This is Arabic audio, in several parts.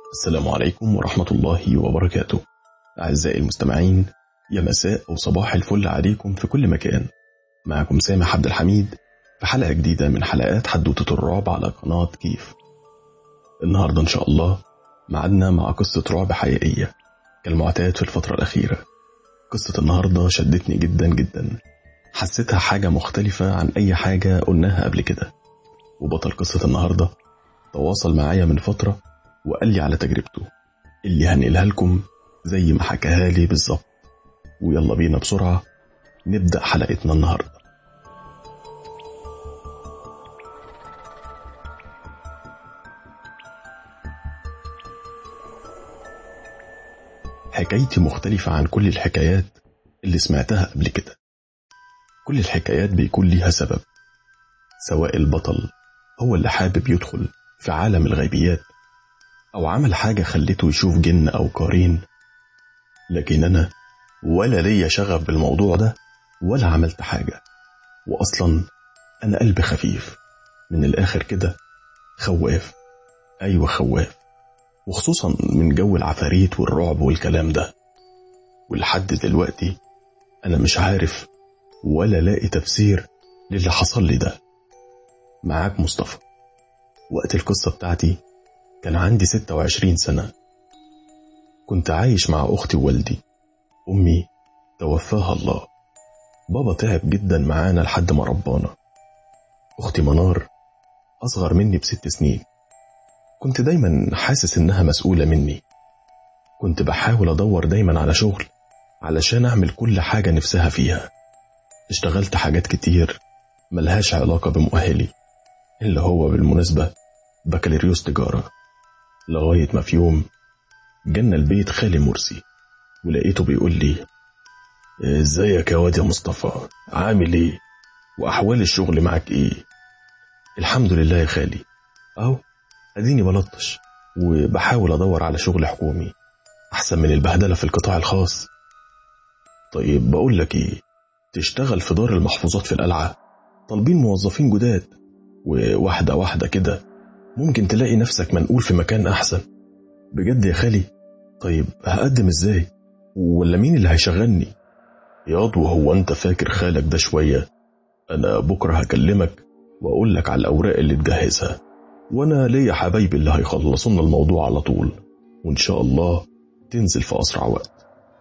السلام عليكم ورحمة الله وبركاته. أعزائي المستمعين، يا مساء أو صباح الفل عليكم في كل مكان. معكم سامح عبد الحميد في حلقة جديدة من حلقات حدوتة الرعب على قناة كيف. النهاردة إن شاء الله معدنا مع قصة رعب حقيقية كالمعتاد في الفترة الأخيرة. قصة النهاردة شدتني جدا جدا، حسيتها حاجة مختلفة عن أي حاجة قلناها قبل كده. وبطل قصة النهاردة تواصل معايا من فترة وقال لي على تجربته اللي هنقلها لكم زي ما حكاها لي بالظبط. ويلا بينا بسرعة نبدأ حلقتنا النهاردة. حكايتي مختلفة عن كل الحكايات اللي سمعتها قبل كده. كل الحكايات بيكون ليها سبب، سواء البطل هو اللي حابب يدخل في عالم الغيبيات أو عمل حاجة خلته يشوف جن أو قارين، لكن أنا ولا ليا شغف بالموضوع ده ولا عملت حاجة. وأصلا أنا قلبي خفيف من الآخر كده، خواف. أيوة خواف، وخصوصا من جو العفاريت والرعب والكلام ده. ولحد دلوقتي أنا مش عارف ولا لاقي تفسير للي حصل لي ده. معاك مصطفى. وقت القصة بتاعتي كان عندي 26 سنة. كنت عايش مع أختي ووالدي. أمي توفاها الله. بابا تعب جدا معانا لحد ما ربانا. أختي منار أصغر مني ب6 سنين. كنت دايما حاسس إنها مسؤولة مني. كنت بحاول أدور دايما على شغل علشان أعمل كل حاجة نفسها فيها. اشتغلت حاجات كتير ملهاش علاقة بمؤهلي، اللي هو بالمناسبة بكالوريوس تجارة. لغاية ما في يوم جنى البيت خالي مرسي، ولقيته بيقول لي: ازيك يا واد يا مصطفى، عامل ايه؟ واحوال الشغل معك ايه؟ الحمد لله يا خالي، اهو اديني بلطش وبحاول ادور على شغل حكومي احسن من البهدلة في القطاع الخاص. طيب بقول لك ايه، تشتغل في دار المحفوظات في القلعة، طالبين موظفين جداد، وواحدة واحدة كده ممكن تلاقي نفسك منقول في مكان أحسن. بجد يا خالي؟ طيب هقدم إزاي؟ ولا مين اللي هيشغلني؟ ياض وهو أنت فاكر خالك ده شوية؟ أنا بكرة هكلمك وأقول لك على الأوراق اللي تجهزها، وأنا ليا حبايبي اللي هيخلصونا الموضوع على طول، وإن شاء الله تنزل في أسرع وقت.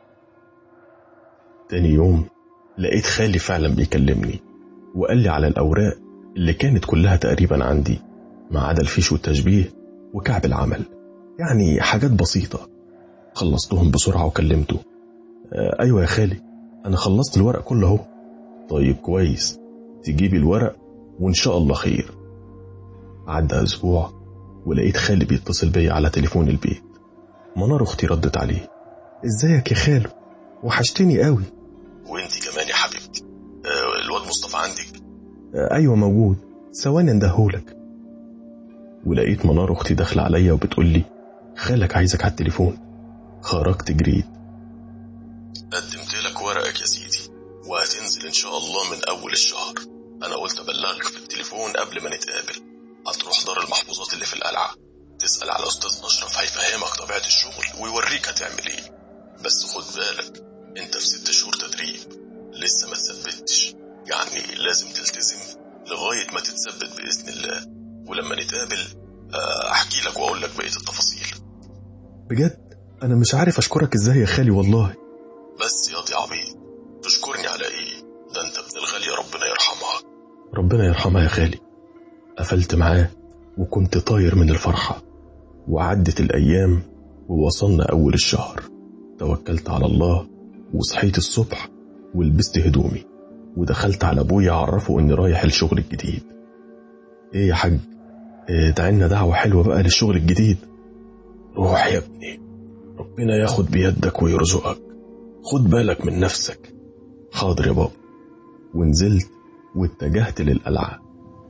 تاني يوم لقيت خالي فعلا بيكلمني وقال لي على الأوراق اللي كانت كلها تقريبا عندي، ما عدا الفيش والتشبيه وكعب العمل، يعني حاجات بسيطة. خلصتهم بسرعة وكلمته: أيوة يا خالي، أنا خلصت الورق كله اهو. طيب كويس، تجيبي الورق وإن شاء الله خير. عدى أسبوع ولقيت خالي بيتصل بي على تليفون البيت. منار أختي ردت عليه: ازيك يا خالو، وحشتني قوي. وانتي كمان يا حبيبتي. الواد مصطفى عندك؟ أيوة موجود، ثواني اندهولك. ولقيت منار أختي داخلة عليا وبتقول لي: خالك عايزك على التليفون. خرجت جريت. قدمت لك ورقك يا سيدي، وهتنزل إن شاء الله من أول الشهر. أنا قلت أبلغك في التليفون قبل ما نتقابل. هتروح دار المحفوظات اللي في القلعة، تسأل على أستاذ أشرف، هيفهمك طبيعة الشغل ويوريك هتعمل إيه. بس خد بالك، أنت في 6 شهور تدريب، لسه ما تثبتش، يعني لازم تلتزم لغاية ما تتثبت بإذن الله. ولما نتقابل أحكي لك وأقول لك بقية التفاصيل. بجد أنا مش عارف أشكرك إزاي يا خالي والله. بس ياضي عبيد، تشكرني على إيه؟ ده أنت ابن الغالية، ربنا يرحمها. ربنا يرحمها يا خالي. قفلت معاه وكنت طاير من الفرحة. وعدت الأيام ووصلنا أول الشهر. توكلت على الله وصحيت الصبح ولبست هدومي ودخلت على أبويا أعرفه إني رايح الشغل الجديد. إيه يا حاج، دعينا دعوة حلوة بقى للشغل الجديد. روح يا ابني، ربنا ياخد بيدك ويرزقك، خد بالك من نفسك. حاضر يا بابا. ونزلت واتجهت للقلعة.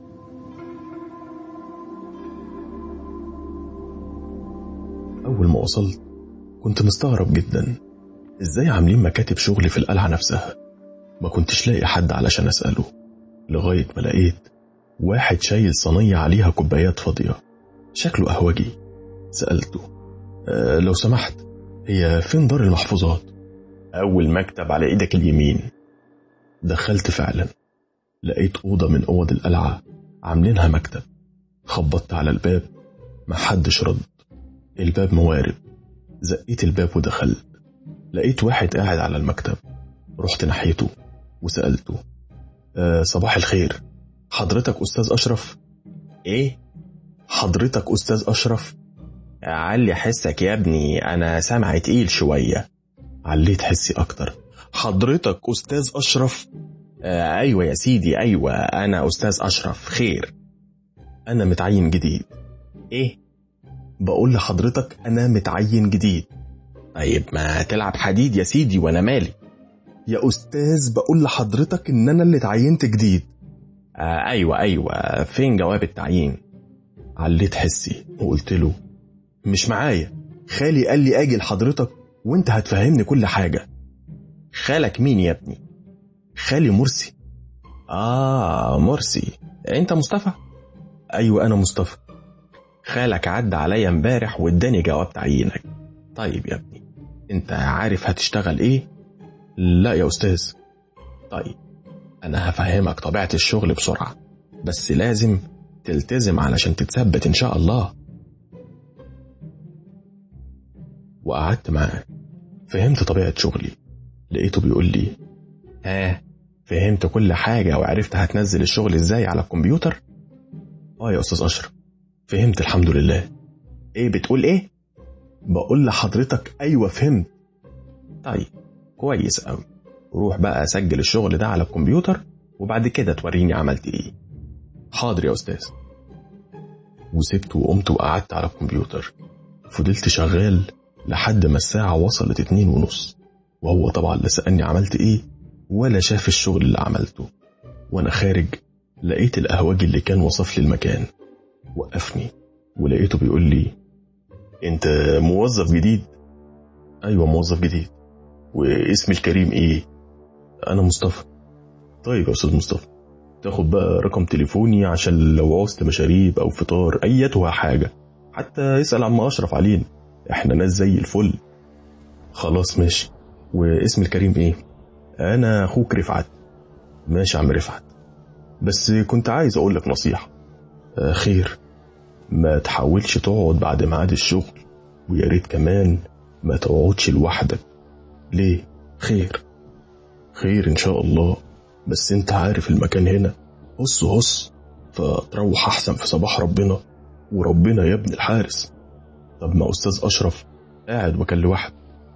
أول ما وصلت كنت مستغرب جدا، إزاي عاملين مكاتب شغل في القلعة نفسها؟ ما كنتش لاقي حد علشان أسأله، لغاية ما لقيت واحد شايل صينية عليها كوبايات فاضية، شكله قهوجي. سألته: لو سمحت، هي فين دار المحفوظات؟ أول مكتب على إيدك اليمين. دخلت فعلا، لقيت أوضة من أوض القلعة عاملينها مكتب. خبطت على الباب، محدش رد. الباب موارب. زقيت الباب ودخلت. لقيت واحد قاعد على المكتب. رحت ناحيته وسألته: صباح الخير، حضرتك أستاذ أشرف؟ إيه؟ حضرتك أستاذ أشرف؟ علي حسك يا ابني، أنا سامعي تقيل شوية. عليت حسي أكتر. حضرتك أستاذ أشرف؟ أيوة يا سيدي، أيوة أنا أستاذ أشرف. خير؟ أنا متعين جديد. إيه؟ بقول لحضرتك أنا متعين جديد. طيب ما تلعب حديد يا سيدي وأنا مالي. يا أستاذ بقول لحضرتك إن أنا اللي اتعينت جديد. أيوة فين جواب التعيين؟ عليت حسي وقلت له: مش معايا، خالي قال لي أجي لحضرتك وانت هتفهمني كل حاجة. خالك مين يا ابني؟ خالي مرسي. مرسي، انت مصطفى؟ ايوه انا مصطفى. خالك عدى عليا امبارح واداني جواب تعيينك. طيب يا ابني، انت عارف هتشتغل ايه؟ لا يا استاذ. طيب انا هفهمك طبيعة الشغل بسرعة، بس لازم تلتزم علشان تتثبت ان شاء الله. وقعدت معاه، فهمت طبيعة شغلي. لقيته بيقول لي: فهمت كل حاجة وعرفت هتنزل الشغل ازاي على الكمبيوتر؟ يا أستاذ أشرف، فهمت الحمد لله. ايه بتقول ايه؟ بقول لحضرتك أيوة فهمت. طيب كويس قوي، روح بقى سجل الشغل ده على الكمبيوتر وبعد كده توريني عملت ايه. حاضر يا أستاذ. وسبت وقمت وقعدت على الكمبيوتر. فضلت شغال لحد ما الساعة وصلت 2:30، وهو طبعا لا سألني عملت ايه ولا شاف الشغل اللي عملته. وانا خارج لقيت القهوجي اللي كان وصف لي المكان وقفني، ولقيته بيقول لي: انت موظف جديد؟ ايوه موظف جديد. واسم الكريم ايه؟ انا مصطفى. طيب يا استاذ مصطفى، تاخد بقى رقم تليفوني عشان لو عوزت مشاريب او فطار ايتها حاجة، حتى يسأل عما اشرف علينا، احنا ناس زي الفل. خلاص ماشي. واسم الكريم ايه؟ انا اخوك رفعت. ماشي يا عم رفعت، بس كنت عايز اقول لك نصيحة. خير؟ ما تحاولش تقعد بعد ميعاد الشغل، ويا ريت كمان ما تقعدش لوحدك. ليه؟ خير ان شاء الله، بس انت عارف المكان هنا هص، فتروح احسن في صباح ربنا، وربنا يا ابن الحارس. طب ما استاذ اشرف قاعد وكان لوحده.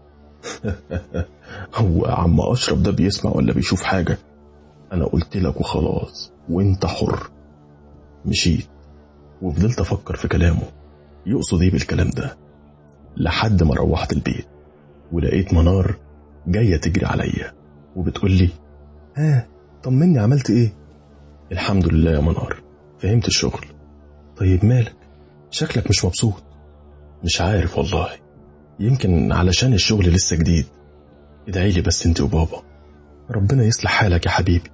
هو عم اشرف ده بيسمع ولا بيشوف حاجة؟ انا قلت لك وخلاص وانت حر. مشيت وفضلت افكر في كلامه، يقصد ايه بالكلام ده، لحد ما روحت البيت ولقيت منار جاية تجري عليا وبتقول لي: طمني عملت ايه؟ الحمد لله يا منار، فهمت الشغل. طيب مالك؟ شكلك مش مبسوط. مش عارف والله، يمكن علشان الشغل لسه جديد. ادعي لي بس انت وبابا، ربنا يصلح حالك يا حبيبي.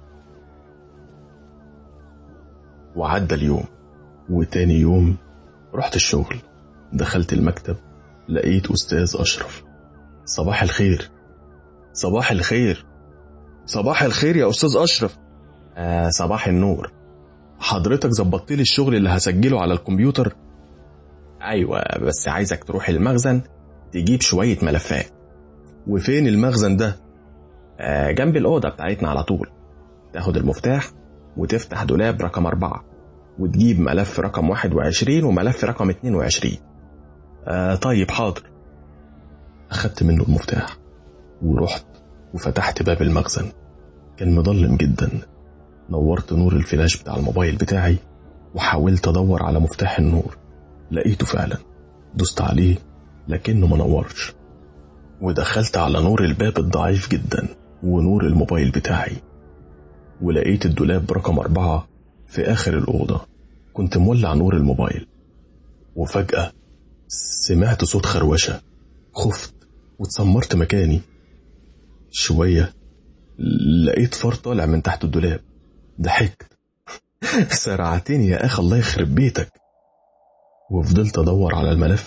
وعدى اليوم، وتاني يوم رحت الشغل. دخلت المكتب لقيت أستاذ أشرف. صباح الخير. صباح الخير. صباح الخير يا أستاذ أشرف. صباح النور. حضرتك زبطت لي الشغل اللي هسجله على الكمبيوتر؟ أيوة، بس عايزك تروح المخزن تجيب شوية ملفات. وفين المخزن ده؟ جنب الأوضة بتاعتنا على طول. تاخد المفتاح وتفتح دولاب رقم 4 وتجيب ملف رقم 21 وملف رقم 22. طيب حاضر. أخدت منه المفتاح ورحت وفتحت باب المخزن. كان مظلم جدا. نورت نور الفلاش بتاع الموبايل بتاعي وحاولت أدور على مفتاح النور. لقيته فعلا، دوست عليه لكنه منورش. ودخلت على نور الباب الضعيف جدا ونور الموبايل بتاعي، ولقيت الدولاب رقم 4 في آخر الأوضة. كنت مولع نور الموبايل وفجأة سمعت صوت خروشة. خفت واتسمرت مكاني. شوية لقيت فار طالع من تحت الدولاب. ضحكت. سرعتني يا أخي، الله يخرب بيتك. وفضلت أدور على الملف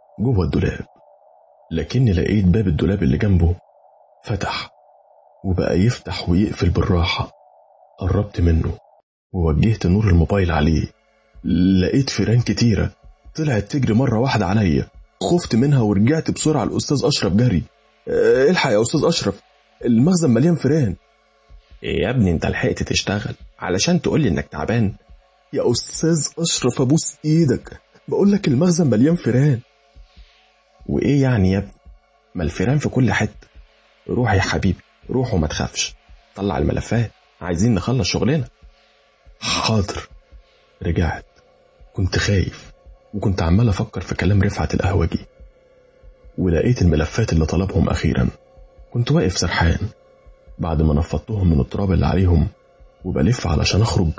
جوه الدولاب، لكني لقيت باب الدولاب اللي جنبه فتح وبقى يفتح ويقفل بالراحة. قربت منه ووجهت نور الموبايل عليه، لقيت فيران كتيرة طلعت تجري مرة واحدة عليا. خفت منها ورجعت بسرعة الأستاذ أشرف جري. الحق يا أستاذ أشرف، المخزن مليان فيران. يا ابني انت لحقت تشتغل علشان تقولي انك تعبان؟ يا أستاذ أشرف أبوس إيدك، بقولك المخزن مليان فيران. وإيه يعني يا ابني؟ ما الفيران في كل حتة. روح يا حبيبي روح وما تخافش، طلع الملفات عايزين نخلص شغلنا. حاضر. رجعت. كنت خايف وكنت عمال أفكر في كلام رفعت القهوجي، ولقيت الملفات اللي طلبهم أخيرا. كنت واقف سرحان بعد ما نفضتهم من التراب اللي عليهم وبلف علشان أخرج.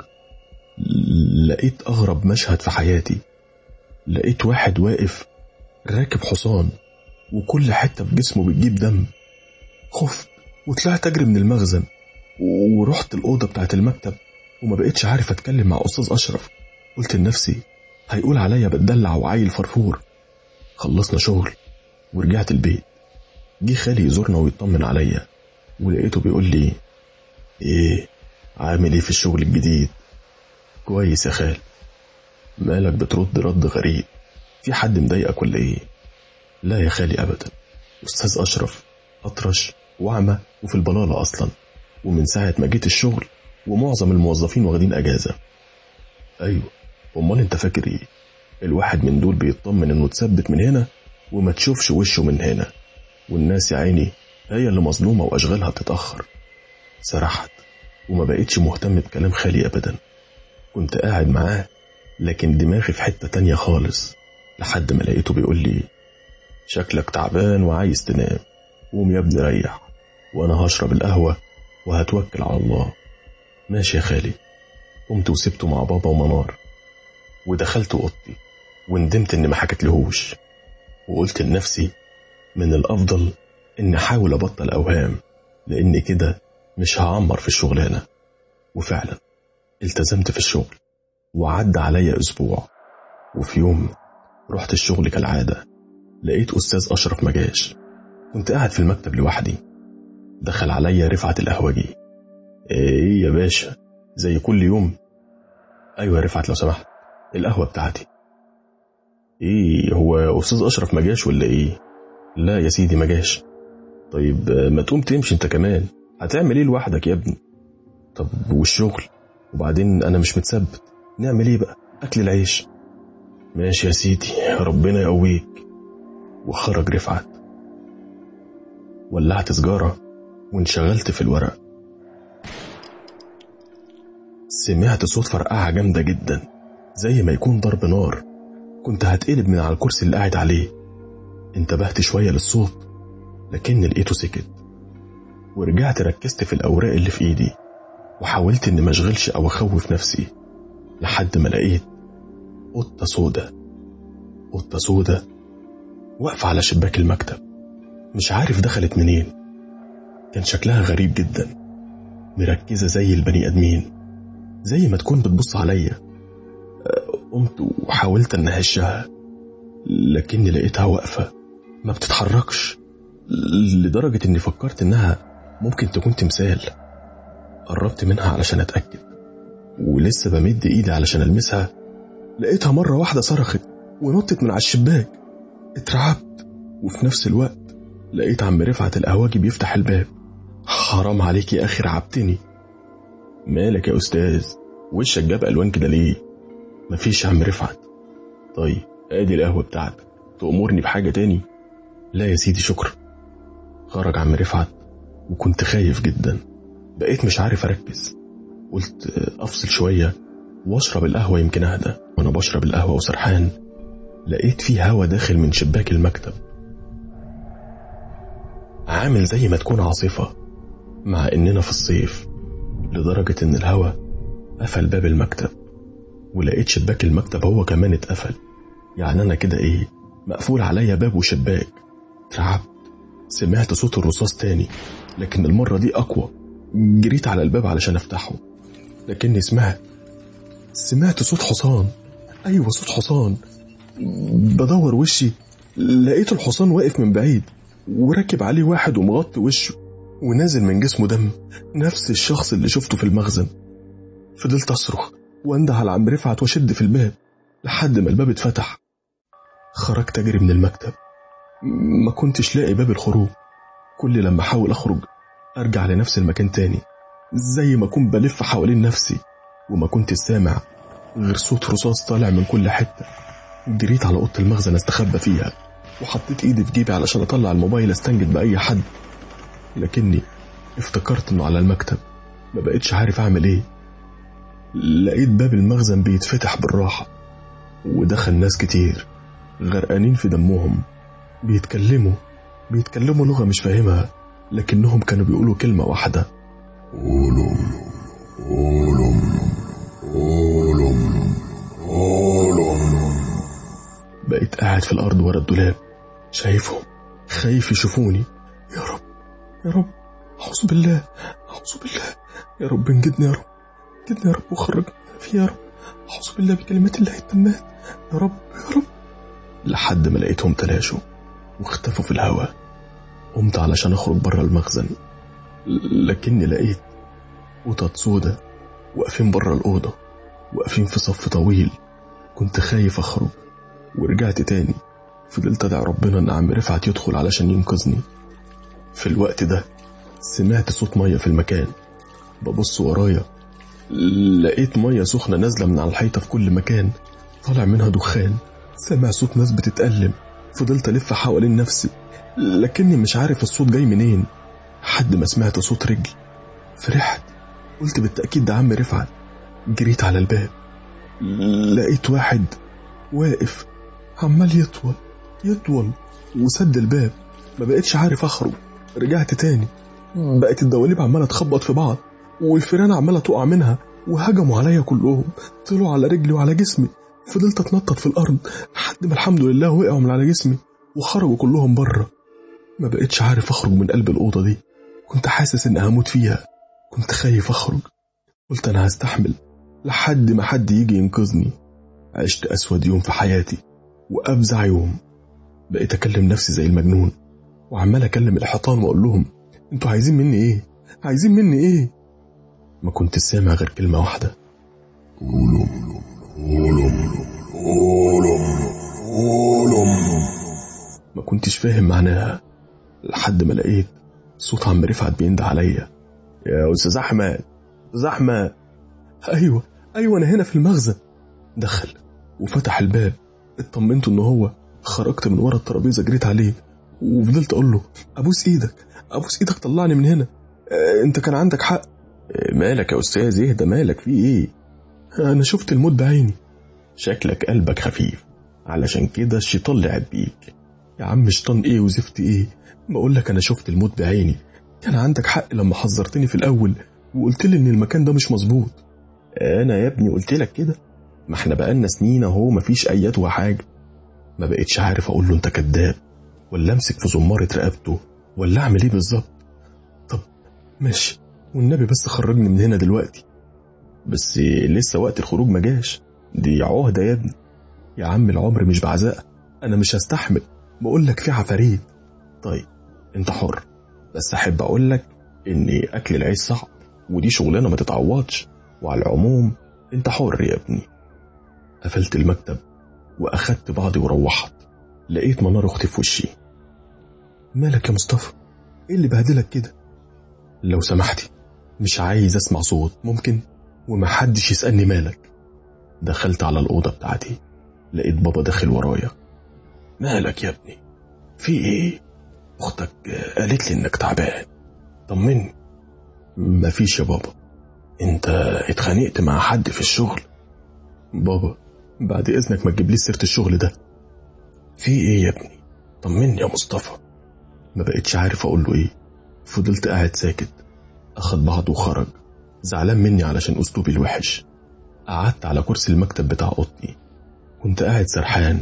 لقيت أغرب مشهد في حياتي. لقيت واحد واقف راكب حصان وكل حتة في جسمه بتجيب دم. خفت وطلعت أجري من المخزن ورحت الأوضة بتاعت المكتب، وما بقيتش عارف أتكلم مع أستاذ أشرف. قلت لنفسي هيقول عليا بتدلع وعيل فرفور. خلصنا شغل ورجعت البيت. جه خالي يزورنا ويطمن عليا، ولقيته بيقول لي ايه عامل ايه في الشغل الجديد؟ كويس يا خال. مالك بترد رد غريب؟ في حد مضايقك ولا ايه؟ لا يا خالي ابدا، استاذ اشرف اطرش واعمى وفي البلالة اصلا، ومن ساعة ما جيت الشغل ومعظم الموظفين واخدين اجازة. ايوه، امال انت فاكر ايه؟ الواحد من دول بيطمن انه تثبت من هنا وما تشوفش وشه من هنا، والناس يا عيني هي اللي مظلومة واشغالها بتتأخر. سرحت وما بقيتش مهتم بكلام خالي ابدا. كنت قاعد معاه لكن دماغي في حتة تانية خالص، لحد ما لقيته بيقول لي شكلك تعبان وعايز تنام، قوم يا ابني ريح وانا هشرب القهوة وهتوكل على الله. ماشي يا خالي. قمت وسبته مع بابا ومنار ودخلت اوضتي وندمت اني ما حكت لهوش، وقلت لنفسي من الافضل اني احاول ابطل اوهام، لان كده مش هعمر في الشغلانة. وفعلا التزمت في الشغل وعدى عليا اسبوع، وفي يوم رحت الشغل كالعادة. لقيت استاذ اشرف مجاش. كنت قاعد في المكتب لوحدي. دخل عليا رفعت القهوجي. ايه يا باشا زي كل يوم؟ ايوه يا رفعت لو سمحت، القهوة بتاعتي. ايه هو استاذ اشرف مجاش ولا ايه؟ لا يا سيدي مجاش. طيب ما تقوم تمشي انت كمان، هتعمل ايه لوحدك يا ابني؟ طب والشغل؟ وبعدين انا مش متثبت، نعمل ايه بقى؟ اكل العيش. ماشي يا سيدي ربنا يقويك. وخرج رفعت. ولعت سجارة وانشغلت في الورق. سمعت صوت فرقعة جامدة جدا زي ما يكون ضرب نار. كنت هتقلب من على الكرسي اللي قاعد عليه. انتبهت شوية للصوت لكن لقيته سكت، ورجعت ركزت في الأوراق اللي في إيدي وحاولت إني ما اشغلش أو أخوف نفسي، لحد ما لقيت قطة سودة. قطة سودة واقفة على شباك المكتب، مش عارف دخلت منين. كان شكلها غريب جدا، مركزة زي البني آدمين، زي ما تكون بتبص عليا. قمت وحاولت أن أهشها لكني لقيتها واقفة ما بتتحركش، لدرجة إني فكرت إنها ممكن تكون تمثال. قربت منها علشان أتأكد، ولسه بمد إيدي علشان ألمسها لقيتها مرة واحدة صرخت ونطت من على الشباك. اترعبت، وفي نفس الوقت لقيت عم رفعت القهوجي بيفتح الباب. حرام عليك يا أخي رعبتني. مالك يا أستاذ؟ وشك جاب ألوان كده ليه؟ مفيش يا عم رفعت. طيب ادي القهوة بتاعتك، تأمرني بحاجة تاني؟ لا يا سيدي شكرا. خرج عم رفعت وكنت خايف جدا، بقيت مش عارف أركز. قلت أفصل شوية واشرب القهوة يمكن أهدى. وأنا بشرب القهوة وسرحان لقيت فيه هوا داخل من شباك المكتب، عامل زي ما تكون عاصفة مع إننا في الصيف، لدرجة إن الهوا قفل باب المكتب، ولقيت شباك المكتب هو كمان اتقفل. يعني أنا كده إيه، مقفول عليا باب وشباك. اترعبت. سمعت صوت الرصاص تاني لكن المرة دي أقوى. جريت على الباب علشان أفتحه لكني سمعت صوت حصان. أيوة صوت حصان. بدور وشي لقيت الحصان واقف من بعيد وراكب عليه واحد ومغطي وشه ونازل من جسمه دم، نفس الشخص اللي شفته في المخزن. فضلت أصرخ وانده على عم رفعت واشد في الباب لحد ما الباب اتفتح. خرجت أجري من المكتب، ما كنتش لاقي باب الخروج. كل لما أحاول أخرج أرجع لنفس المكان تاني، زي ما كنت بلف حوالين نفسي، وما كنت سامع غير صوت رصاص طالع من كل حتة. جريت على أوضة المخزن استخبى فيها، وحطيت إيدي في جيبي علشان أطلع الموبايل استنجد بأي حد، لكني افتكرت إنه على المكتب. ما بقتش عارف أعمل إيه. لقيت باب المخزن بيتفتح بالراحة، ودخل ناس كتير غرقانين في دمهم، بيتكلموا لغة مش فاهمها، لكنهم كانوا بيقولوا كلمة واحدة: أولم أولم أولم أولم. بقيت قاعد في الأرض ورا الدولاب شايفهم، خايف يشوفوني. يا رب يا رب، أعوذ بالله يا رب انجدني، يا رب وخرجني فيه، يا رب أعوذ بالله بكلمات الله التامات، يا رب. لحد ما لقيتهم تلاشوا واختفوا في الهواء. قمت علشان أخرج برا المخزن، لكني لقيت قطط سودة واقفين برا الأوضة، واقفين في صف طويل. كنت خايف أخرج ورجعت تاني. فضلت أدعي ربنا إن عم رفعت يدخل علشان ينقذني. في الوقت ده سمعت صوت مية في المكان. ببص ورايا لقيت مية سخنة نازلة من على الحيطة في كل مكان، طالع منها دخان. سمع صوت ناس بتتألم. فضلت ألف حوالين نفسي، لكني مش عارف الصوت جاي منين، لحد ما سمعت صوت رجل. فرحت، قلت بالتأكيد ده عم رفعت. جريت على الباب، لقيت واحد واقف عمال يطول وسد الباب. ما بقتش عارف أخرج. رجعت تاني، بقت الدواليب عمالة تخبط في بعض، والفيران عمالة تقع منها، وهجموا عليا كلهم، طلعوا على رجلي وعلى جسمي. فضلت اتنطط في الأرض لحد ما الحمد لله وقعوا من على جسمي وخرجوا كلهم بره. ما بقتش عارف أخرج من قلب الأوضة دي. كنت حاسس إن هموت فيها. كنت خايف أخرج. قلت أنا هستحمل لحد ما حد يجي ينقذني. عشت أسود يوم في حياتي وأفزع يوم. بقيت أكلم نفسي زي المجنون، وعمال أكلم الحيطان وأقول لهم: أنتوا عايزين مني إيه؟ ما كنت سامع غير كلمة واحدة: أولم. ما كنتش فاهم معناها، لحد ما لقيت صوت عم رفعت بينده عليا: يا أستاذ أحمد. أيوة أنا هنا في المخزن. دخل وفتح الباب. اطمنت إنه هو. خرجت من ورا الترابيزة، جريت عليه وفضلت أقول له: أبوس إيدك طلعني من هنا. أنت كان عندك حق. مالك يا أستاذ؟ اهدى، مالك في إيه؟ أنا شفت الموت بعيني. شكلك قلبك خفيف، علشان كده الشيطان لعب بيك. يا عم شيطان إيه وزفت إيه؟ بقولك أنا شفت الموت بعيني. كان عندك حق لما حذرتني في الأول وقلت لي إن المكان ده مش مظبوط. أنا يا ابني قلت لك كده؟ ما احنا بقالنا سنين اهو، مفيش أيات وحاجة. ما بقيتش عارف أقول له أنت كذاب، ولا أمسك في زمارة رقبته، ولا أعمل إيه بالظبط. طب ماشي، والنبي بس خرجني من هنا دلوقتي. بس لسه وقت الخروج ما جاش، دي عهدة يا ابني. يا عم العمر مش بعزاء، أنا مش هستحمل. بقولك في عفاريت. طيب أنت حر، بس أحب أقولك إن أكل العيش صعب، ودي شغلانة ما تتعوضش، وعلى العموم أنت حر يا ابني. قفلت المكتب وأخدت بعضي وروحت. لقيت منار أختي في وشي: مالك يا مصطفى؟ إيه اللي بهدلك كده؟ لو سمحتي مش عايز أسمع صوت، ممكن؟ ومحدش يسألني مالك. دخلت على الأوضة بتاعتي، لقيت بابا داخل ورايا. مالك يا ابني؟ في إيه؟ أختك قالت لي إنك تعبان، طمني. مفيش يا بابا. أنت اتخانقت مع حد في الشغل؟ بابا بعد إذنك ما تجيبليش سيرة الشغل ده. في إيه يا ابني؟ طمني يا مصطفى. ما بقتش عارف أقول له إيه. فضلت قاعد ساكت. أخد بعضه وخرج، زعلان مني علشان أسلوبي الوحش. قعدت على كرسي المكتب بتاع أوضتي. كنت قاعد سرحان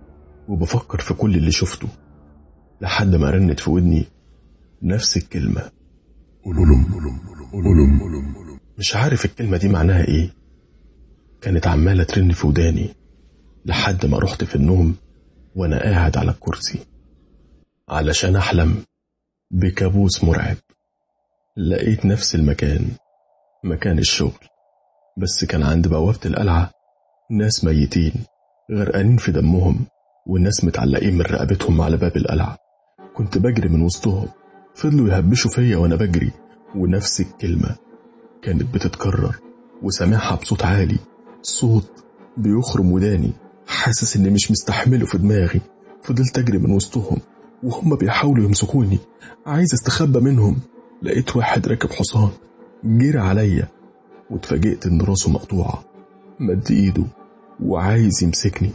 وبفكر في كل اللي شفته، لحد ما رنت في ودني نفس الكلمة: أولم. مش عارف الكلمة دي معناها إيه. كانت عمالة ترن في وداني لحد ما رحت في النوم وأنا قاعد على الكرسي علشان أحلم بكابوس مرعب. لقيت نفس المكان، مكان الشغل، بس كان عند بوابة القلعة ناس ميتين غرقانين في دمهم، والناس متعلقين من رقبتهم على باب القلعة. كنت بجري من وسطهم، فضلوا يهبشوا فيا وأنا بجري، ونفس الكلمة كانت بتتكرر وسامعها بصوت عالي، صوت بيخرم وداني، حاسس إني مش مستحمله في دماغي. فضلت أجري من وسطهم وهم بيحاولوا يمسكوني، عايز استخبى منهم. لقيت واحد راكب حصان جري عليا، واتفاجئت إن راسه مقطوعة. مد إيده وعايز يمسكني،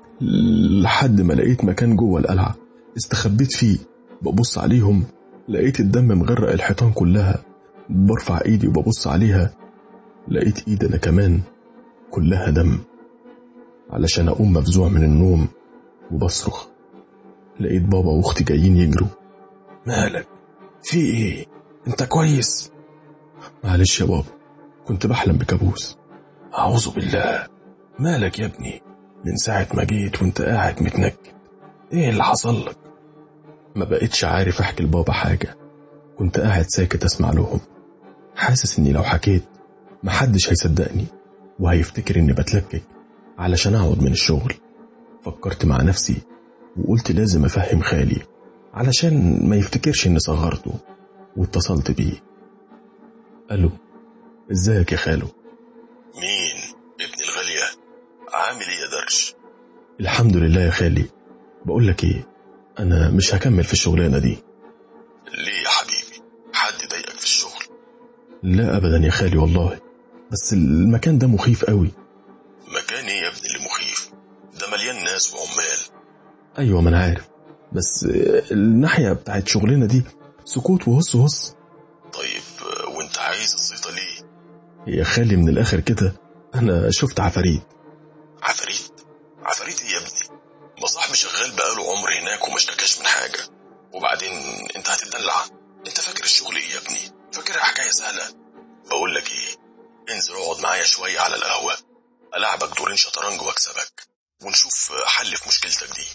لحد ما لقيت مكان جوه القلعة استخبيت فيه. ببص عليهم لقيت الدم مغرق الحيطان كلها. برفع ايدي وببص عليها، لقيت ايدي انا كمان كلها دم. علشان اقوم مفزوع من النوم وبصرخ، لقيت بابا واختي جايين يجروا. مالك؟ في ايه؟ انت كويس؟ معلش يا بابا، كنت بحلم بكابوس. اعوذ بالله. مالك يا ابني؟ من ساعة ما جيت وانت قاعد متنكد، ايه اللي حصل لك؟ ما بقيتش عارف احكي لبابا حاجة، كنت قاعد ساكت اسمع لهم، حاسس اني لو حكيت محدش هيصدقني وهيفتكر اني بتلكك علشان اقعد من الشغل. فكرت مع نفسي وقلت لازم افهم خالي علشان ما يفتكرش اني صغرته، واتصلت بيه. الو، ازيك يا خالو؟ مين؟ ابن الغالية، عامل ايه يا درش؟ الحمد لله يا خالي. بقولك ايه، انا مش هكمل في الشغلانة دي. ليه يا حبيبي؟ حد ضايقك في الشغل؟ لا ابدا يا خالي والله، بس المكان ده مخيف قوي. مكان ايه يا ابني اللي مخيف؟ ده مليان ناس وعمال. ايوه ما انا عارف، بس الناحية بتاعت شغلنا دي سكوت وهص هص. طيب وانت عايز الزيطة ليه؟ يا خالي من الاخر كده، انا شفت عفاريت. عفاريت؟ عفاريت ايه يا ابني؟ ما صاحبي شغال بقاله عمر هناك وما اشتكاش من حاجة. وبعدين انت هتدلع؟ انت فاكر الشغل ايه يا ابني؟ فاكرها حكاية سهلة؟ بقول لك ايه، انزل اقعد معايا شوية على القهوة، العبك دورين شطرنج واكسبك، ونشوف حل في مشكلتك دي.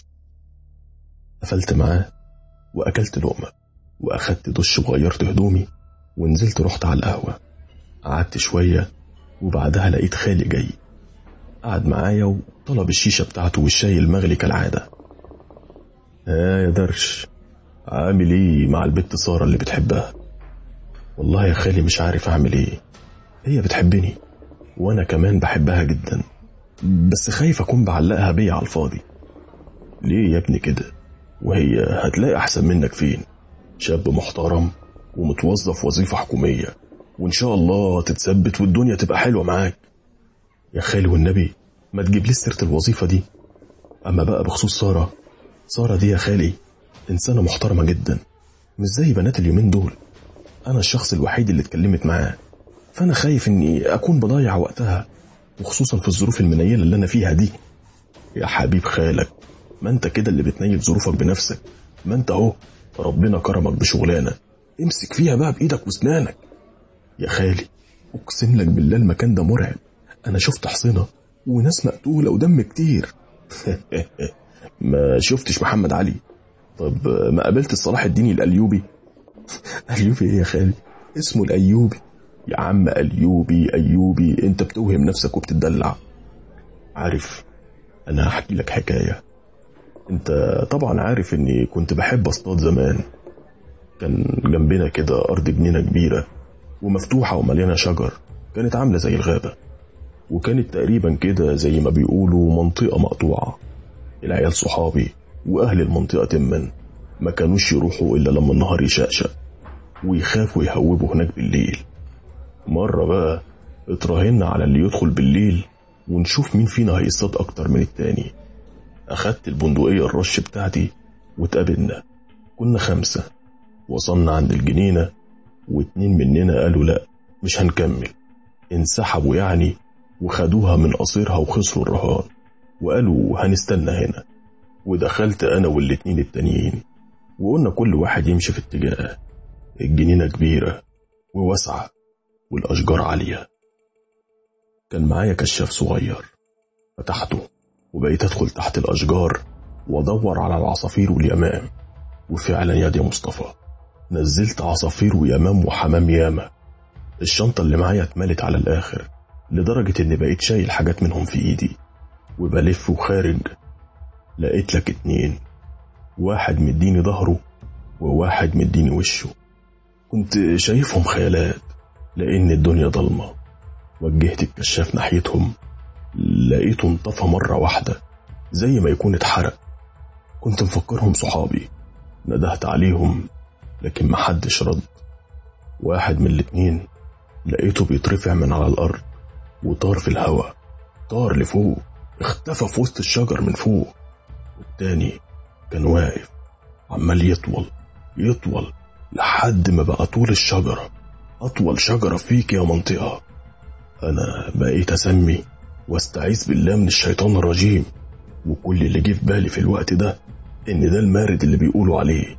قفلت معاه واكلت لقمة واخدت دش وغيرت هدومي ونزلت رحت على القهوة. قعدت شوية وبعدها لقيت خالي جاي، قعد معايا وطلب الشيشة بتاعته والشاي المغلي كالعادة. يا درش، عامل ايه مع البت سارة اللي بتحبها؟ والله يا خالي مش عارف اعمل ايه، هي بتحبني وانا كمان بحبها جدا، بس خايف اكون بعلقها بيا على الفاضي. ليه يا ابني كده؟ وهي هتلاقي احسن منك فين؟ شاب محترم ومتوظف وظيفة حكومية، وان شاء الله تتثبت والدنيا تبقى حلوة معاك. يا خالي والنبي ما تجيب لي سيرة الوظيفة دي. اما بقى بخصوص سارة دي يا خالي انسانة محترمة جدا، مش زي بنات اليومين دول. انا الشخص الوحيد اللي اتكلمت معاه، فانا خايف اني اكون بضيع وقتها، وخصوصا في الظروف المنيلة اللي انا فيها دي. يا حبيب خالك، ما انت كده اللي بتنيل ظروفك بنفسك، ما انت اهو ربنا كرمك بشغلانة، امسك فيها بقى بايدك واسنانك. يا خالي اقسم لك بالله المكان ده مرعب، انا شفت حصنة وناس مقتولة ودم كتير. ما شفتش محمد علي؟ طب ما قابلت صلاح الدين الأيوبي؟ أيوبي ايه يا خالي؟ اسمه الأيوبي يا عم، أيوبي انت بتوهم نفسك وبتدلع. عارف، انا هحكي لك حكاية. انت طبعا عارف اني كنت بحب اصطاد زمان. كان جنبنا كده ارض جنينة كبيرة ومفتوحة ومليانة شجر، كانت عاملة زي الغابة، وكانت تقريبا كده زي ما بيقولوا منطقة مقطوعة. العيال صحابي واهل المنطقة تمن ما كانوش يروحوا الا لما النهار يشقشق، ويخافوا يهوبوا هناك بالليل. مرة بقى اتراهنا على اللي يدخل بالليل ونشوف مين فينا هيصطاد اكتر من التاني. اخدت البندقية الرش بتاعتي واتقابلنا، كنا 5. وصلنا عند الجنينة و2 مننا قالوا لا مش هنكمل، انسحبوا يعني وخدوها من قصيرها وخسروا الرهان، وقالوا هنستنى هنا. ودخلت انا وال2 التانيين، وقلنا كل واحد يمشي في اتجاه. الجنينة كبيرة وواسعة والاشجار عالية. كان معايا كشاف صغير، فتحته وبقيت ادخل تحت الاشجار وادور على العصافير واليمام. وفعلا يا دي مصطفى نزلت عصافير ويمام وحمام ياما. الشنطة اللي معايا اتملت على الآخر لدرجة إني بقيت شايل حاجات منهم في إيدي وبلف وخارج. لقيت لك 2، واحد مديني ظهره وواحد مديني وشه. كنت شايفهم خيالات لأن الدنيا ضلمة. وجهت الكشاف ناحيتهم لقيته انطفى مرة واحدة زي ما يكون اتحرق. كنت مفكرهم صحابي، ندهت عليهم لكن محدش رد. واحد من ال2 لقيته بيترفع من على الأرض وطار في الهواء، طار لفوق، اختفى في وسط الشجر من فوق. والتاني كان واقف عمال يطول لحد ما بقى طول الشجرة، أطول شجرة فيك يا منطقة. أنا بقيت أسمي واستعيذ بالله من الشيطان الرجيم، وكل اللي جه في بالي في الوقت ده إن ده المارد اللي بيقولوا عليه.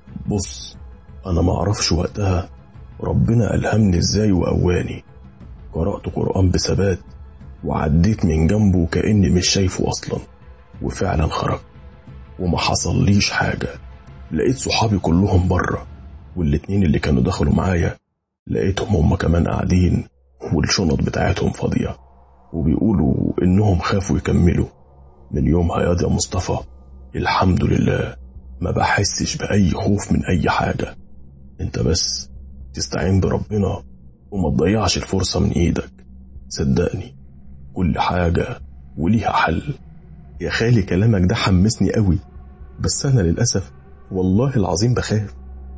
بص أنا ما أعرفش وقتها ربنا ألهمني إزاي وقواني. قرأت قرآن بثبات وعديت من جنبه كأني مش شايفه أصلا، وفعلا خرج وما حصل ليش حاجة. لقيت صحابي كلهم بره، وال2 اللي كانوا دخلوا معايا لقيتهم هم كمان قاعدين والشنط بتاعتهم فاضية، وبيقولوا إنهم خافوا يكملوا. من يومها يا مصطفى الحمد لله ما بحسش بأي خوف من أي حاجة. انت بس تستعين بربنا وما تضيعش الفرصة من ايدك. صدقني كل حاجة وليها حل. يا خالي كلامك ده حمسني قوي، بس أنا للأسف والله العظيم بخاف.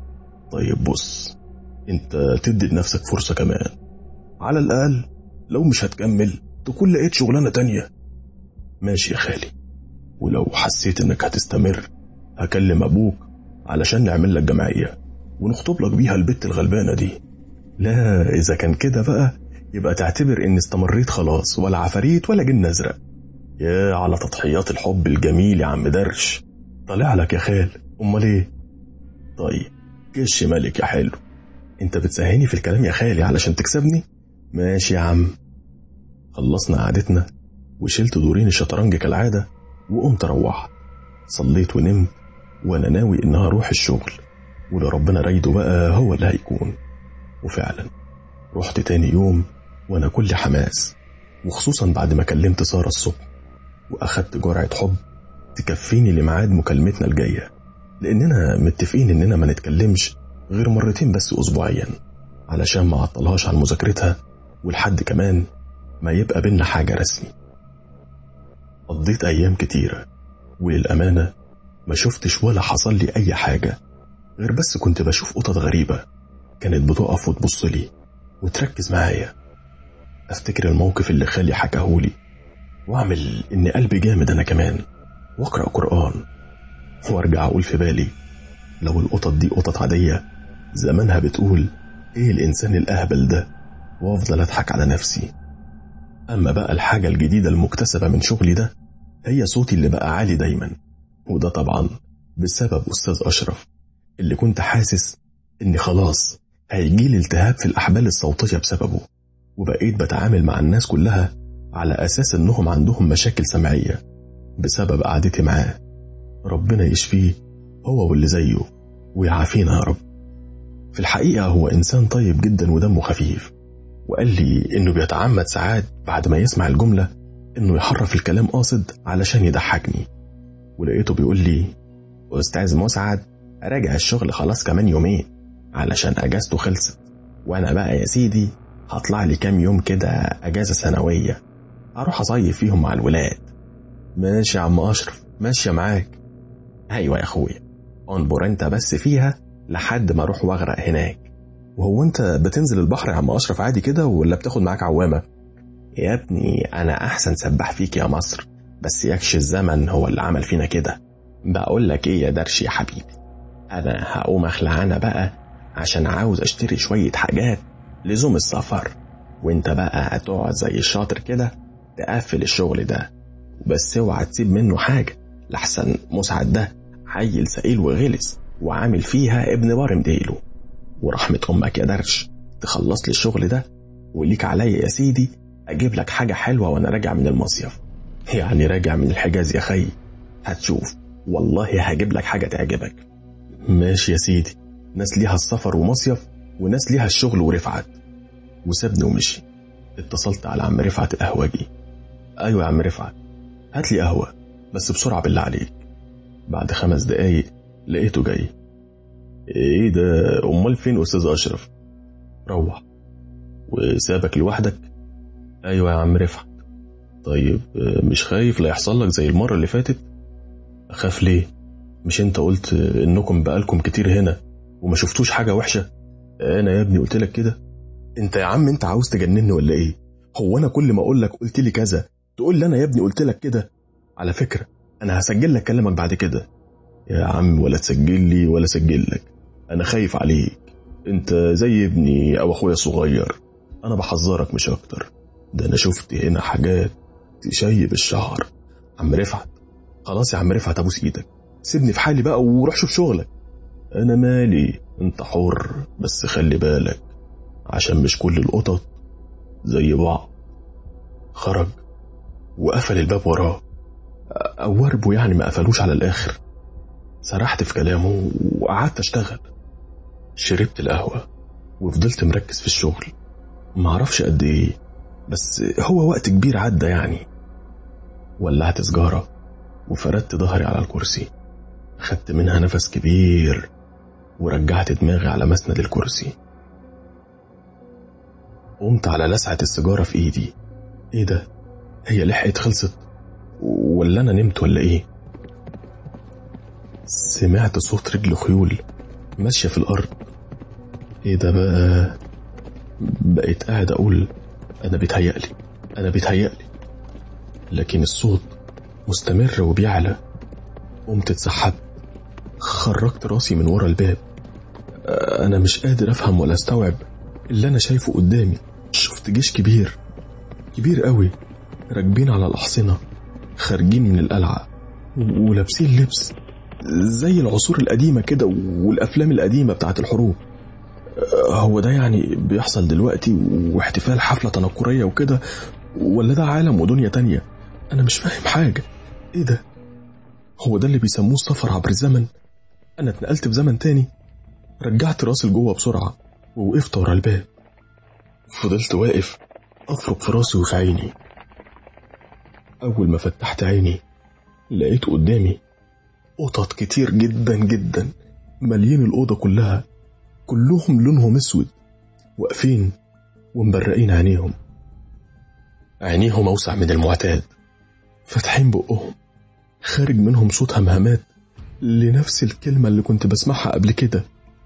طيب بص، انت تدي لنفسك فرصة كمان، على الأقل لو مش هتكمل تكون لقيت شغلانة تانية. ماشي يا خالي، ولو حسيت انك هتستمر هكلم ابوك علشان نعمل لك جمعية ونخطب لك بيها البت الغلبانة دي. لا إذا كان كده بقى يبقى تعتبر إني استمريت خلاص، ولا عفاريت ولا جن أزرق. يا على تضحيات الحب الجميل يا عم درش. طالع لك يا خال، أمال إيه؟ طيب كش مالك يا حلو. انت بتسهيني في الكلام يا خالي علشان تكسبني. ماشي يا عم. خلصنا قعدتنا وشلت دورين الشطرنج كالعادة وقمت روحت. صليت ونمت وانا ناوي انها اروح الشغل، ولو ربنا رايده بقى هو اللي هيكون. وفعلا رحت تاني يوم وانا كل حماس، وخصوصا بعد ما كلمت سارة الصبح واخدت جرعة حب تكفيني لميعاد مكالمتنا الجاية، لاننا متفقين اننا ما نتكلمش غير مرتين بس اسبوعيا علشان ما عطلهاش عن مذاكرتها، والحد كمان ما يبقى بينا حاجة رسمي. قضيت ايام كتيرة وللأمانة ما شفتش ولا حصل لي اي حاجة، غير بس كنت بشوف قطط غريبة كانت بتقف وتبص لي وتركز معايا. افتكر الموقف اللي خالي حكاهولي واعمل ان قلبي جامد انا كمان، واقرأ قرآن وارجع اقول في بالي لو القطط دي قطط عادية زمانها بتقول ايه الانسان الاهبل ده، وافضل اضحك على نفسي. اما بقى الحاجة الجديدة المكتسبة من شغلي ده هي صوتي اللي بقى عالي دايما، وده طبعا بسبب أستاذ أشرف اللي كنت حاسس إني خلاص هيجيلي التهاب في الأحبال الصوتية بسببه، وبقيت بتعامل مع الناس كلها على أساس إنهم عندهم مشاكل سمعية بسبب قعدتي معاه. ربنا يشفيه هو واللي زيه ويعافينا يا رب. في الحقيقة هو إنسان طيب جدا ودمه خفيف، وقال لي إنه بيتعمد ساعات بعد ما يسمع الجملة إنه يحرف الكلام قاصد علشان يضحكني. ولقيته بيقول لي أستاذ مسعد راجع الشغل خلاص كمان يومين علشان أجازته خلصت، وأنا بقى يا سيدي هطلع لي كام يوم كده أجازة سنوية أروح أصيف فيهم مع الولاد. ماشي يا عم أشرف، ماشية معاك. أيوة يا أخويا، انبر أنت بس فيها لحد ما أروح وأغرق هناك. وهو أنت بتنزل البحر يا عم أشرف عادي كده ولا بتاخد معاك عوامة؟ يا ابني أنا أحسن سباح فيك يا مصر، بس يكش الزمن هو اللي عمل فينا كده. بقول لك إيه يا درش يا حبيبي، أنا هقوم أخلع أنا بقى عشان عاوز أشتري شوية حاجات لزوم السفر، وانت بقى هتقعد زي الشاطر كده تقفل الشغل ده، بس اوعى تسيب منه حاجة لحسن مسعد ده عيل سئيل وغلس وعامل فيها ابن بارم ديله. ورحمة أمك يا درش تخلص لي الشغل ده، وليك عليا يا سيدي أجيب لك حاجة حلوة وأنا راجع من المصيف. يعني راجع من الحجاز يا خي؟ هتشوف والله هجيب لك حاجة تعجبك. ماشي يا سيدي. ناس ليها السفر ومصيف، وناس ليها الشغل ورفعت. وسابني ومشي. اتصلت على عم رفعت القهوجي. ايوه يا عم رفعت، هات لي قهوة بس بسرعة بالله عليك. بعد 5 دقايق لقيته جاي. ايه ده؟ امال فين استاذ اشرف؟ روح. وسابك لوحدك؟ ايوه يا عم رفعت. طيب مش خايف لا يحصل لك زي المرة اللي فاتت؟ اخاف ليه؟ مش انت قلت انكم بقالكم كتير هنا وما شفتوش حاجة وحشة؟ انا يا ابني قلت لك كده؟ انت يا عم انت عاوز تجنني ولا ايه؟ هو انا كل ما اقول لك قلت لي كذا تقول لي انا يا ابني قلت لك كده؟ على فكرة انا هسجل لك كلامك بعد كده. يا عم ولا تسجل لي ولا سجل لك، انا خايف عليك. انت زي ابني او اخويا الصغير، انا بحذرك مش اكتر. ده انا شفت هنا حاجات تشيب الشعر. عم رفعت خلاص يا عم رفعت، ابوس ايدك سيبني في حالي بقى وروح شوف شغلك. انا مالي، انت حر، بس خلي بالك عشان مش كل القطط زي بعض. خرج وقفل الباب وراه، او وربه يعني ما قفلوش على الاخر. سرحت في كلامه وقعدت اشتغل. شربت القهوة وفضلت مركز في الشغل. معرفش قد ايه، بس هو وقت كبير عدى يعني. ولعت سجارة وفردت ظهري على الكرسي، خدت منها نفس كبير ورجعت دماغي على مسند الكرسي. قمت على لسعة السجارة في ايدي. ايه ده؟ هي لحقت خلصت ولا انا نمت ولا ايه؟ سمعت صوت رجل خيول ماشية في الارض. ايه ده بقى؟ بقيت قاعد اقول انا بيتهيألي، لكن الصوت مستمر وبيعلى. قمت اتسحبت، خرجت راسي من ورا الباب. انا مش قادر افهم ولا استوعب اللي انا شايفه قدامي. شفت جيش كبير قوي راكبين على الأحصنة، خارجين من القلعة ولابسين لبس زي العصور القديمة كده والأفلام القديمة بتاعت الحروب. هو ده يعني بيحصل دلوقتي واحتفال حفلة تنكرية وكده، ولا ده عالم ودنيا تانية؟ أنا مش فاهم حاجة. إيه ده؟ هو ده اللي بيسموه السفر عبر الزمن؟ أنا اتنقلت في زمن تاني. رجعت راسي لجوه بسرعة ووقفت ورا الباب. فضلت واقف أفرك في راسي وفي عيني. أول ما فتحت عيني لقيت قدامي قطط كتير جدا جدا مالين الأوضة كلها، كلهم لونهم اسود، واقفين ومبرقين عينيهم أوسع من المعتاد، فاتحين بقهم، خارج منهم صوت همهمات لنفس الكلمة اللي كنت بسمعها قبل كده.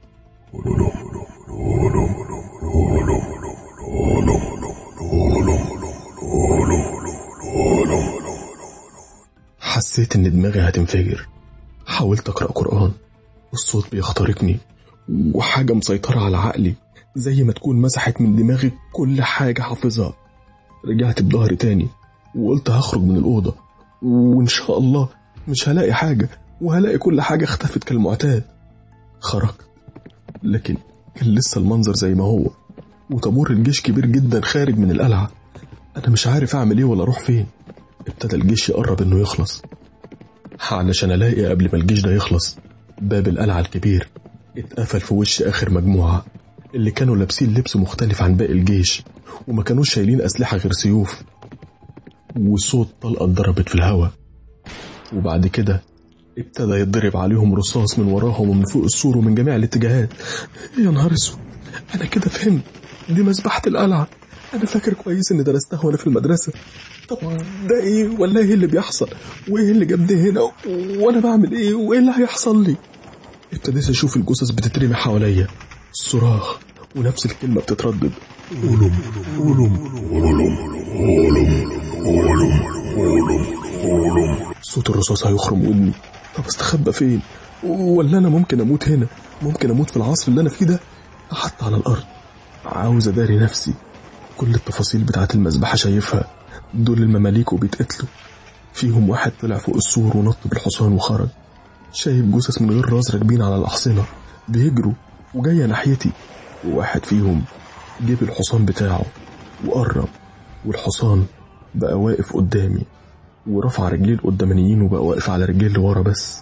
حسيت ان دماغي هتنفجر. حاولت اقرأ قرآن والصوت بيخترقني، وحاجة مسيطرة على عقلي زي ما تكون مسحت من دماغي كل حاجة حافظها. رجعت بظهري تاني وقلت هخرج من الأوضة وإن شاء الله مش هلاقي حاجة، وهلاقي كل حاجة اختفت كالمعتاد. خرجت، لكن كان لسه المنظر زي ما هو، وطابور الجيش كبير جدا خارج من القلعة. أنا مش عارف أعمل إيه ولا أروح فين. ابتدى الجيش يقرب إنه يخلص. علشان ألاقي قبل ما الجيش ده يخلص باب القلعة الكبير اتقفل في وش آخر مجموعة، اللي كانوا لابسين لبس مختلف عن باقي الجيش وما كانوش شايلين أسلحة غير سيوف. وصوت طلقة ضربت في الهواء، وبعد كده ابتدى يتضرب عليهم رصاص من وراهم ومن فوق السور ومن جميع الاتجاهات. يا نهار اسود، أنا كده فهمت، دي مذبحة القلعة. أنا فاكر كويس إن درستها وأنا في المدرسة. طب ده إيه ولا إيه اللي بيحصل؟ وإيه اللي جابني هنا؟ وأنا بعمل إيه؟ وإيه اللي هيحصل لي؟ ابتديت أشوف الجثث بتترمي حواليا، الصراخ ونفس الكلمة بتتردد: أولم أولم أولم أولم أولم أولم أولم. صوت الرصاص هيخرم ودني. طب استخبى فين؟ ولا أنا ممكن أموت هنا؟ ممكن أموت في العصر اللي أنا فيه ده؟ حتى على الأرض عاوز أداري نفسي. كل التفاصيل بتاعت المذبحة شايفها. دول المماليك وبيتقتلوا، فيهم واحد طلع فوق السور ونط بالحصان وخرج. شايف جثث من غير راس راكبين على الأحصنة بيجروا وجاية ناحيتي، وواحد فيهم جيب الحصان بتاعه وقرب، والحصان بقى واقف قدامي ورفع رجليه القدامانيين وبقى واقف على رجليه اللي ورا بس.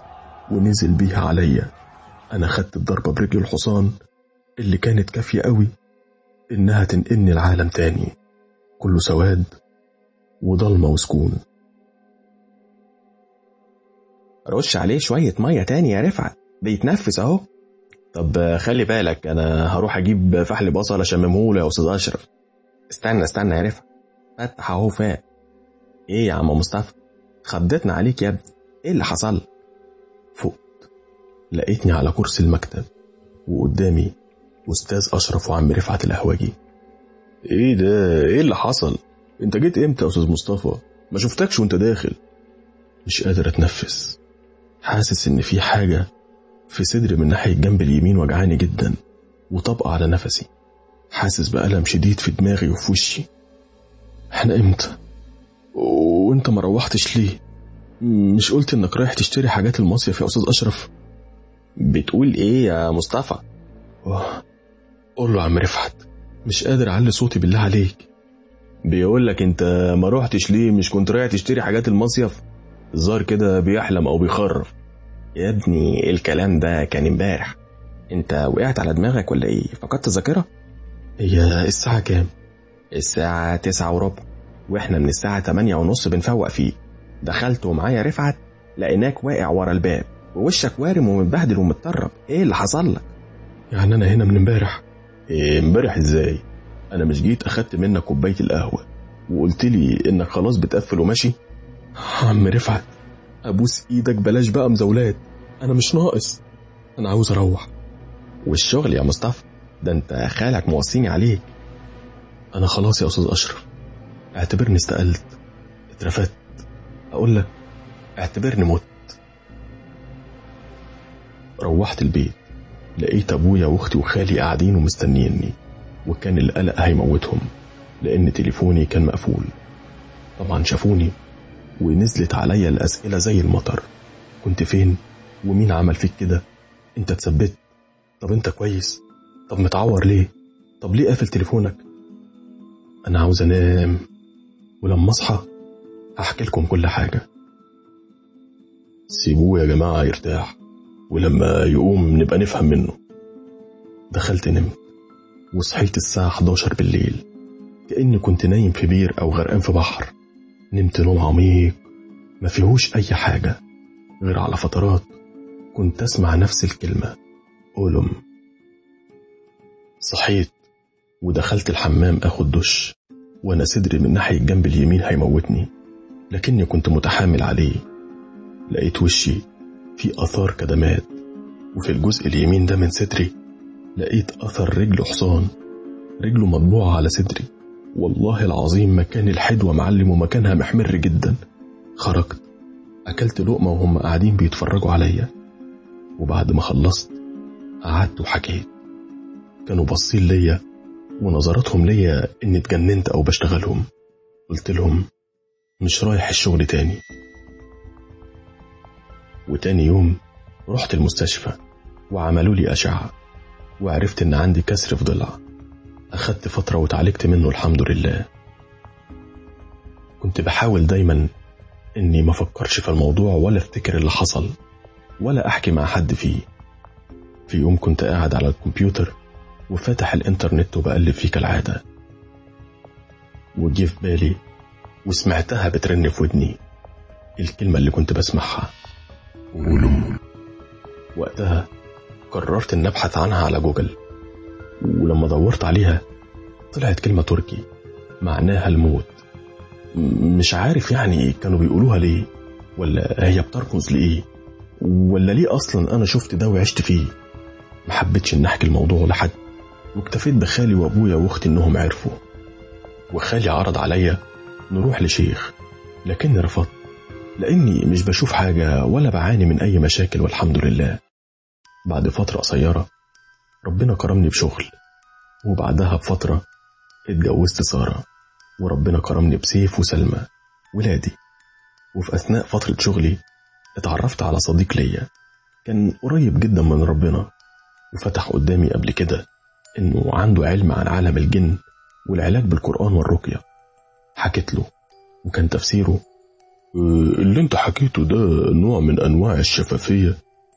ونزل بيها عليا. أنا خدت الضربة برجل الحصان اللي كانت كافية قوي إنها تنقلني العالم تاني، كله سواد وضلمة وسكون. رش عليه شوية مية تاني يا رفعت، بيتنفس اهو. طب خلي بالك، أنا هروح أجيب فحل بصل أشممهوله يا أستاذ أشرف. استنى يا رفعت، فتح اهو فاق. إيه يا عم مصطفى، خضتنا عليك يا ابني، ايه اللي حصل؟ فقت، لقيتني على كرسي المكتب وقدامي أستاذ أشرف وعم رفعت القهوجي. إيه ده؟ إيه اللي حصل؟ أنت جيت إمتى يا أستاذ مصطفى؟ ما شفتكش وأنت داخل. مش قادر أتنفس، حاسس إن في حاجة في صدري من ناحية جنب اليمين وجعاني جدا وطبقة على نفسي. حاسس بألم شديد في دماغي وفي وشي. إحنا إمتى؟ وأنت ما روحتش ليه؟ مش قلت إنك رايح تشتري حاجات المصيف يا أستاذ أشرف؟ بتقول إيه يا مصطفى؟ قول له عم رفعت، مش قادر أعلي صوتي بالله عليك. بيقول لك أنت ما روحتش ليه؟ مش كنت رايح تشتري حاجات المصيف؟ الظاهر كده بيحلم أو بيخرف. يا ابني الكلام ده كان امبارح، انت وقعت على دماغك ولا ايه؟ فقدت الذاكرة؟ هي الساعة كام؟ الساعة 9:15، واحنا من الساعة 8:30 بنفوق فيه. دخلت ومعايا رفعت، لقيناك واقع ورا الباب ووشك وارم ومتبهدل ومتطرب. ايه اللي حصل لك؟ يعني انا هنا من امبارح؟ إيه امبارح ازاي؟ انا مش جيت اخدت منك كوباية القهوة وقلت لي انك خلاص بتقفل وماشي؟ عم رفعت ابوس ايدك بلاش بقى مزولات، انا مش ناقص، انا عاوز اروح. والشغل يا مصطفى ده انت خالك موصيني عليك. انا خلاص يا استاذ اشرف، اعتبرني استقلت، اترفدت، اقول لك اعتبرني مت. روحت البيت، لقيت ابويا واختي وخالي قاعدين ومستنيني، وكان القلق هيموتهم لان تليفوني كان مقفول. طبعا شافوني ونزلت عليا الاسئله زي المطر. كنت فين؟ ومين عمل فيك كده؟ انت اتثبت؟ طب انت كويس؟ طب متعور ليه؟ طب ليه قافل تليفونك؟ انا عاوز انام، ولما اصحى هحكي لكم كل حاجه. سيبوه يا جماعه يرتاح، ولما يقوم نبقى نفهم منه. دخلت نمت وصحيت الساعه 11 بالليل، كأني كنت نايم في بير او غرقان في بحر. نمت نوم عميق ما فيهوش اي حاجه غير على فترات كنت اسمع نفس الكلمه أولم. صحيت ودخلت الحمام اخد دش، وانا صدري من ناحية جنب اليمين هيموتني، لكني كنت متحامل عليه. لقيت وشي في اثار كدمات، وفي الجزء اليمين ده من صدري لقيت اثر رجل حصان، رجله مطبوعة على صدري. والله العظيم مكان الحدوة معلم ومكانها محمر جدا. خرجت اكلت لقمة وهم قاعدين بيتفرجوا عليا، وبعد ما خلصت قعدت وحكيت. كانوا باصين ليا ونظراتهم ليا اني اتجننت او بشتغلهم. قلت لهم مش رايح الشغل تاني. وتاني يوم رحت المستشفى وعملوا لي أشعة، وعرفت ان عندي كسر في ضلع. اخدت فترة وتعالجت منه الحمد لله. كنت بحاول دايما اني ما فكرش في الموضوع ولا افتكر اللي حصل ولا احكي مع حد فيه. في يوم كنت قاعد على الكمبيوتر وفاتح الانترنت وبقلب فيه كالعادة، وجي في بالي وسمعتها بترن في ودني الكلمة اللي كنت بسمعها أولم. وقتها قررت ان ابحث عنها على جوجل، ولما دورت عليها طلعت كلمة تركي معناها الموت. مش عارف يعني كانوا بيقولوها ليه، ولا هي بترمز لإيه، ولا ليه أصلا أنا شفت ده وعشت فيه. ما حبيتش ان احكي الموضوع لحد، واكتفيت بخالي وابويا واختي انهم عرفوا. وخالي عرض عليا نروح لشيخ، لكني رفضت لاني مش بشوف حاجة ولا بعاني من اي مشاكل والحمد لله. بعد فترة قصيرة ربنا كرمني بشغل، وبعدها بفترة اتجوزت سارة، وربنا كرمني بسيف وسلمى ولادي. وفي اثناء فترة شغلي اتعرفت على صديق ليا كان قريب جدا من ربنا، وفتح قدامي قبل كده انه عنده علم عن عالم الجن والعلاج بالقرآن والرقية. حكيت له وكان تفسيره اللي انت حكيته ده نوع من انواع الشفافية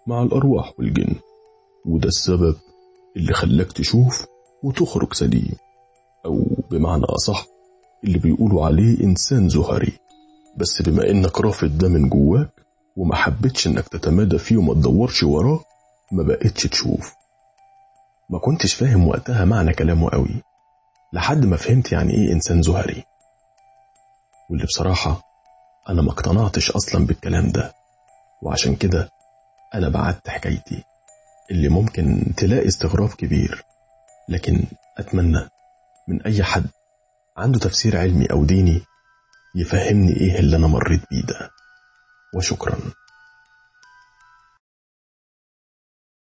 مع الأرواح والجن، وده السبب اللي خلاك تشوف وتخرج سليم، أو بمعنى أصح اللي بيقولوا عليه إنسان زهري. بس بما إنك رافض ده من جواك وما حبيتش إنك تتمادى فيه وما تدورش وراه، ما بقتش تشوف. ما كنتش فاهم وقتها معنى كلامه قوي، لحد ما فهمت يعني إيه إنسان زهري، واللي بصراحة أنا ما اقتنعتش أصلا بالكلام ده. وعشان كده أنا بعدت حكايتي اللي ممكن تلاقي استغراب كبير، لكن أتمنى من أي حد عنده تفسير علمي أو ديني يفهمني إيه اللي أنا مريت بيه ده. وشكرا.